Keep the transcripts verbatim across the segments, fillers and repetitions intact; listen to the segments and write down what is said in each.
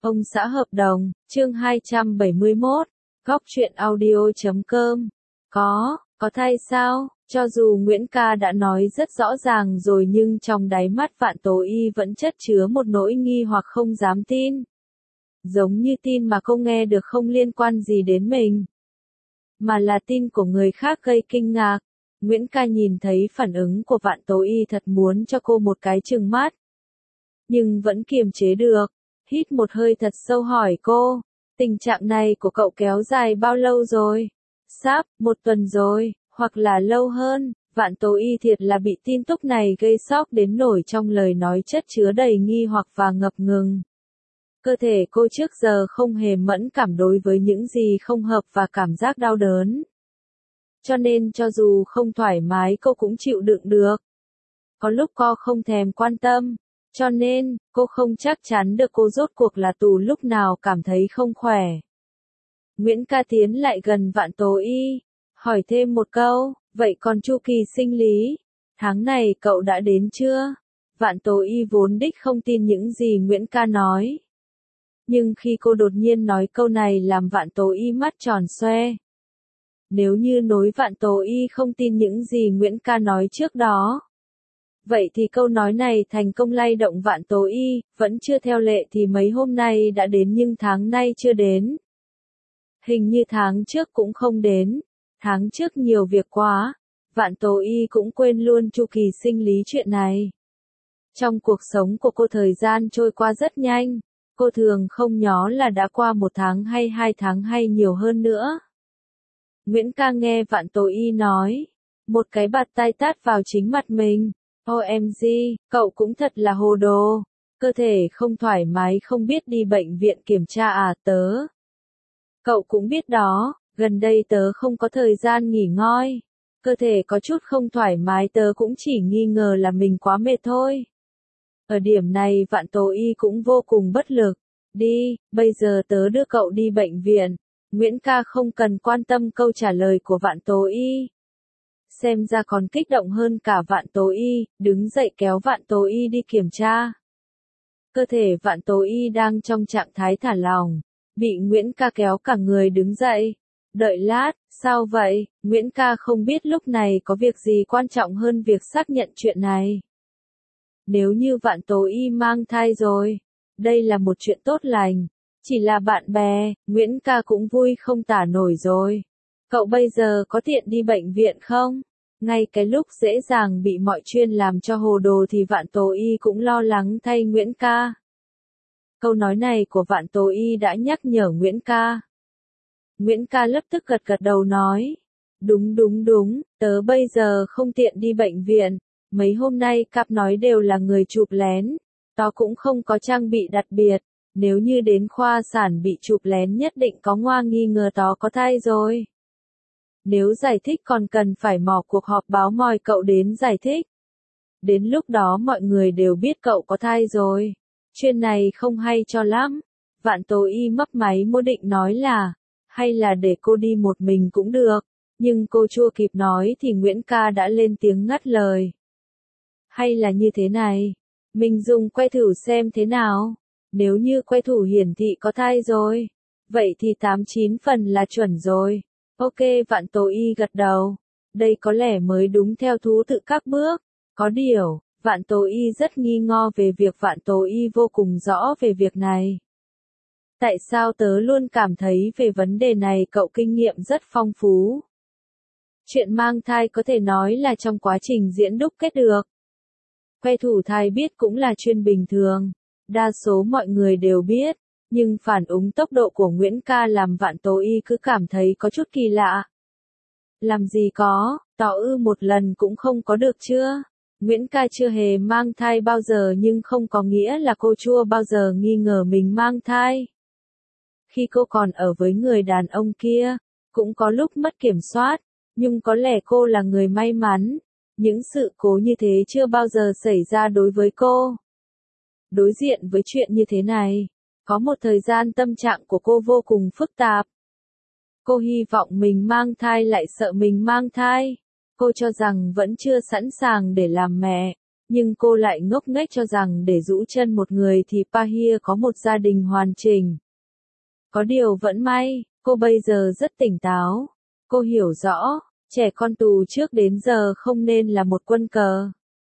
Ông xã hợp đồng, chương hai trăm bảy mươi mốt, góc truyện audio chấm com. Có, có thay sao? Cho dù Nguyễn Ca đã nói rất rõ ràng rồi nhưng trong đáy mắt Vạn Tố Y vẫn chất chứa một nỗi nghi hoặc không dám tin. Giống như tin mà cô nghe được không liên quan gì đến mình, mà là tin của người khác gây kinh ngạc. Nguyễn Ca nhìn thấy phản ứng của Vạn Tố Y thật muốn cho cô một cái trừng mắt, nhưng vẫn kiềm chế được. Hít một hơi thật sâu hỏi cô, tình trạng này của cậu kéo dài bao lâu rồi? Sắp, một tuần rồi, hoặc là lâu hơn. Vạn Tố Y thiệt là bị tin tức này gây sốc đến nổi trong lời nói chất chứa đầy nghi hoặc và ngập ngừng. Cơ thể cô trước giờ không hề mẫn cảm đối với những gì không hợp và cảm giác đau đớn. Cho nên cho dù không thoải mái cô cũng chịu đựng được. Có lúc cô không thèm quan tâm. Cho nên, cô không chắc chắn được cô rốt cuộc là từ lúc nào cảm thấy không khỏe. Nguyễn Ca tiến lại gần Vạn Tố Y, hỏi thêm một câu, vậy còn chu kỳ sinh lý, tháng này cậu đã đến chưa? Vạn Tố Y vốn đích không tin những gì Nguyễn Ca nói. Nhưng khi cô đột nhiên nói câu này làm Vạn Tố Y mắt tròn xoe. Nếu như nói Vạn Tố Y không tin những gì Nguyễn Ca nói trước đó, vậy thì câu nói này thành công lay động Vạn Tố Y, vẫn chưa theo lệ thì mấy hôm nay đã đến nhưng tháng nay chưa đến. Hình như tháng trước cũng không đến, tháng trước nhiều việc quá, Vạn Tố Y cũng quên luôn chu kỳ sinh lý chuyện này. Trong cuộc sống của cô thời gian trôi qua rất nhanh, cô thường không nhớ là đã qua một tháng hay hai tháng hay nhiều hơn nữa. Nguyễn Ca nghe Vạn Tố Y nói, một cái bạt tay tát vào chính mặt mình. ô em giê, cậu cũng thật là hồ đồ. Cơ thể không thoải mái không biết đi bệnh viện kiểm tra à tớ. Cậu cũng biết đó, gần đây tớ không có thời gian nghỉ ngơi. Cơ thể có chút không thoải mái tớ cũng chỉ nghi ngờ là mình quá mệt thôi. Ở điểm này Vạn Tố Y cũng vô cùng bất lực. Đi, bây giờ tớ đưa cậu đi bệnh viện. Nguyễn Ca không cần quan tâm câu trả lời của Vạn Tố Y. Xem ra còn kích động hơn cả Vạn Tố Y, đứng dậy kéo Vạn Tố Y đi kiểm tra. Cơ thể Vạn Tố Y đang trong trạng thái thả lỏng, bị Nguyễn Ca kéo cả người đứng dậy. Đợi lát, sao vậy? Nguyễn Ca không biết lúc này có việc gì quan trọng hơn việc xác nhận chuyện này. Nếu như Vạn Tố Y mang thai rồi, đây là một chuyện tốt lành. Chỉ là bạn bè, Nguyễn Ca cũng vui không tả nổi rồi. Cậu bây giờ có tiện đi bệnh viện không? Ngay cái lúc dễ dàng bị mọi chuyện làm cho hồ đồ thì Vạn Tố Y cũng lo lắng thay Nguyễn Ca. Câu nói này của Vạn Tố Y đã nhắc nhở Nguyễn Ca. Nguyễn Ca lập tức gật gật đầu nói. Đúng đúng đúng, tớ bây giờ không tiện đi bệnh viện. Mấy hôm nay cặp nói đều là người chụp lén. Tớ cũng không có trang bị đặc biệt. Nếu như đến khoa sản bị chụp lén nhất định có ngoa nghi ngờ tớ có thai rồi. Nếu giải thích còn cần phải mò cuộc họp báo mời cậu đến giải thích. Đến lúc đó mọi người đều biết cậu có thai rồi. Chuyện này không hay cho lắm. Vạn Tố Y mấp máy môi định nói là, hay là để cô đi một mình cũng được. Nhưng cô chưa kịp nói thì Nguyễn Ca đã lên tiếng ngắt lời. Hay là như thế này, mình dùng que thử xem thế nào. Nếu như que thử hiển thị có thai rồi, vậy thì tám chín phần là chuẩn rồi. Ok, Vạn Tố Y gật đầu. Đây có lẽ mới đúng theo thứ tự các bước. Có điều, Vạn Tố Y rất nghi ngờ về việc Vạn Tố Y vô cùng rõ về việc này. Tại sao tớ luôn cảm thấy về vấn đề này cậu kinh nghiệm rất phong phú? Chuyện mang thai có thể nói là trong quá trình diễn đúc kết được. Que thử thai biết cũng là chuyện bình thường. Đa số mọi người đều biết. Nhưng phản ứng tốc độ của Nguyễn Ca làm Vạn Tố Y cứ cảm thấy có chút kỳ lạ. Làm gì có, tỏ ư một lần cũng không có được chưa? Nguyễn Ca chưa hề mang thai bao giờ nhưng không có nghĩa là cô chưa bao giờ nghi ngờ mình mang thai. Khi cô còn ở với người đàn ông kia, cũng có lúc mất kiểm soát, nhưng có lẽ cô là người may mắn. Những sự cố như thế chưa bao giờ xảy ra đối với cô. Đối diện với chuyện như thế này, có một thời gian tâm trạng của cô vô cùng phức tạp. Cô hy vọng mình mang thai lại sợ mình mang thai. Cô cho rằng vẫn chưa sẵn sàng để làm mẹ. nhưng cô lại ngốc nghếch cho rằng để rũ chân một người thì Pahia có một gia đình hoàn chỉnh. Có điều vẫn may, cô bây giờ rất tỉnh táo. Cô hiểu rõ, trẻ con tù trước đến giờ không nên là một quân cờ.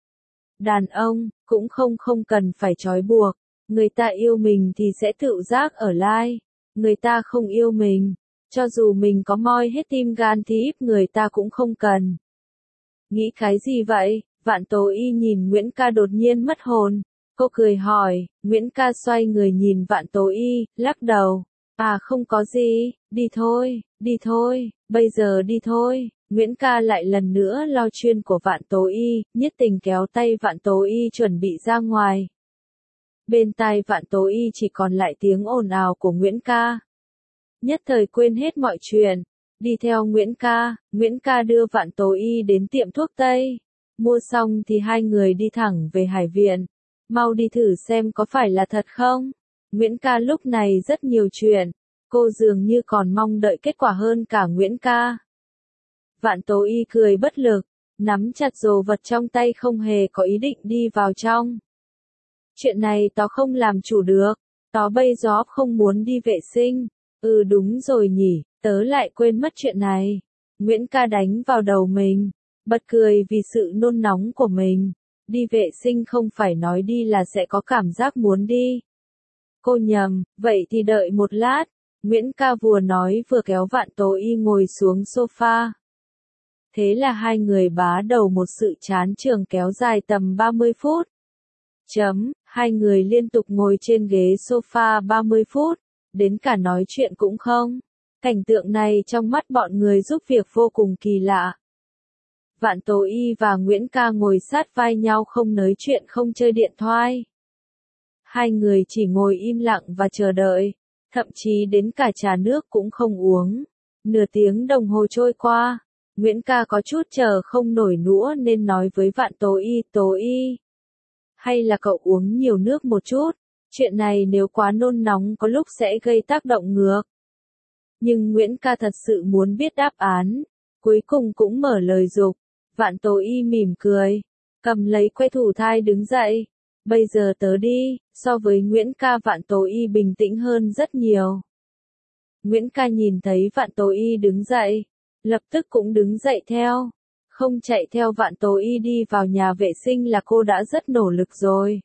Đàn ông, cũng không không cần phải trói buộc. Người ta yêu mình thì sẽ tự giác ở lại. Người ta không yêu mình, cho dù mình có moi hết tim gan thì ít người ta cũng không cần. Nghĩ cái gì vậy? Vạn Tố Y nhìn Nguyễn Ca đột nhiên mất hồn. Cô cười hỏi, Nguyễn Ca xoay người nhìn Vạn Tố Y, lắc đầu. À không có gì, đi thôi, đi thôi, bây giờ đi thôi. Nguyễn Ca lại lần nữa lo chuyên của Vạn Tố Y, nhiệt tình kéo tay Vạn Tố Y chuẩn bị ra ngoài. Bên tai Vạn Tố Y chỉ còn lại tiếng ồn ào của Nguyễn Ca. Nhất thời quên hết mọi chuyện. Đi theo Nguyễn Ca, Nguyễn Ca đưa Vạn Tố Y đến tiệm thuốc Tây. Mua xong thì hai người đi thẳng về Hải Viện. Mau đi thử xem có phải là thật không? Nguyễn Ca lúc này rất nhiều chuyện. Cô dường như còn mong đợi kết quả hơn cả Nguyễn Ca. Vạn Tố Y cười bất lực, nắm chặt đồ vật trong tay không hề có ý định đi vào trong. Chuyện này tao không làm chủ được, tao bây giờ không muốn đi vệ sinh. Ừ đúng rồi nhỉ, tớ lại quên mất chuyện này. Nguyễn Ca đánh vào đầu mình, bật cười vì sự nôn nóng của mình. Đi vệ sinh không phải nói đi là sẽ có cảm giác muốn đi. Cô nhầm, vậy thì đợi một lát. Nguyễn Ca vừa nói vừa kéo Vạn Tố Y ngồi xuống sofa. Thế là hai người bá đầu một sự chán trường kéo dài tầm ba mươi phút. Chấm, hai người liên tục ngồi trên ghế sofa ba mươi phút, đến cả nói chuyện cũng không. Cảnh tượng này trong mắt bọn người giúp việc vô cùng kỳ lạ. Vạn Tố Y và Nguyễn Ca ngồi sát vai nhau không nói chuyện không chơi điện thoại. Hai người chỉ ngồi im lặng và chờ đợi, thậm chí đến cả trà nước cũng không uống. Nửa tiếng đồng hồ trôi qua, Nguyễn Ca có chút chờ không nổi nữa nên nói với Vạn Tố Y, Tố Y. Hay là cậu uống nhiều nước một chút, chuyện này nếu quá nôn nóng có lúc sẽ gây tác động ngược. Nhưng Nguyễn Ca thật sự muốn biết đáp án, cuối cùng cũng mở lời dục. Vạn Tố Y mỉm cười, cầm lấy que thủ thai đứng dậy. Bây giờ tớ đi, so với Nguyễn Ca Vạn Tố Y bình tĩnh hơn rất nhiều. Nguyễn Ca nhìn thấy Vạn Tố Y đứng dậy, lập tức cũng đứng dậy theo. Không chạy theo Vạn Tố Y đi vào nhà vệ sinh là cô đã rất nỗ lực rồi.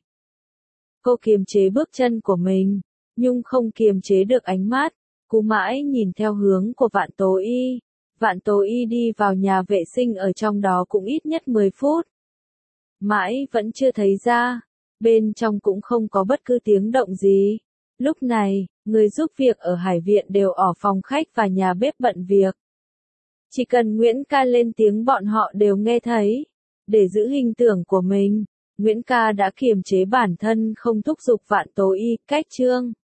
Cô kiềm chế bước chân của mình, nhưng không kiềm chế được ánh mắt, cứ mãi nhìn theo hướng của Vạn Tố Y. Vạn Tố Y đi vào nhà vệ sinh ở trong đó cũng ít nhất mười phút. Mãi vẫn chưa thấy ra, bên trong cũng không có bất cứ tiếng động gì. Lúc này, người giúp việc ở Hải Viện đều ở phòng khách và nhà bếp bận việc. Chỉ cần Nguyễn Ca lên tiếng bọn họ đều nghe thấy. Để giữ hình tượng của mình, Nguyễn Ca đã kiềm chế bản thân không thúc giục Vạn Tố Y, cách chương.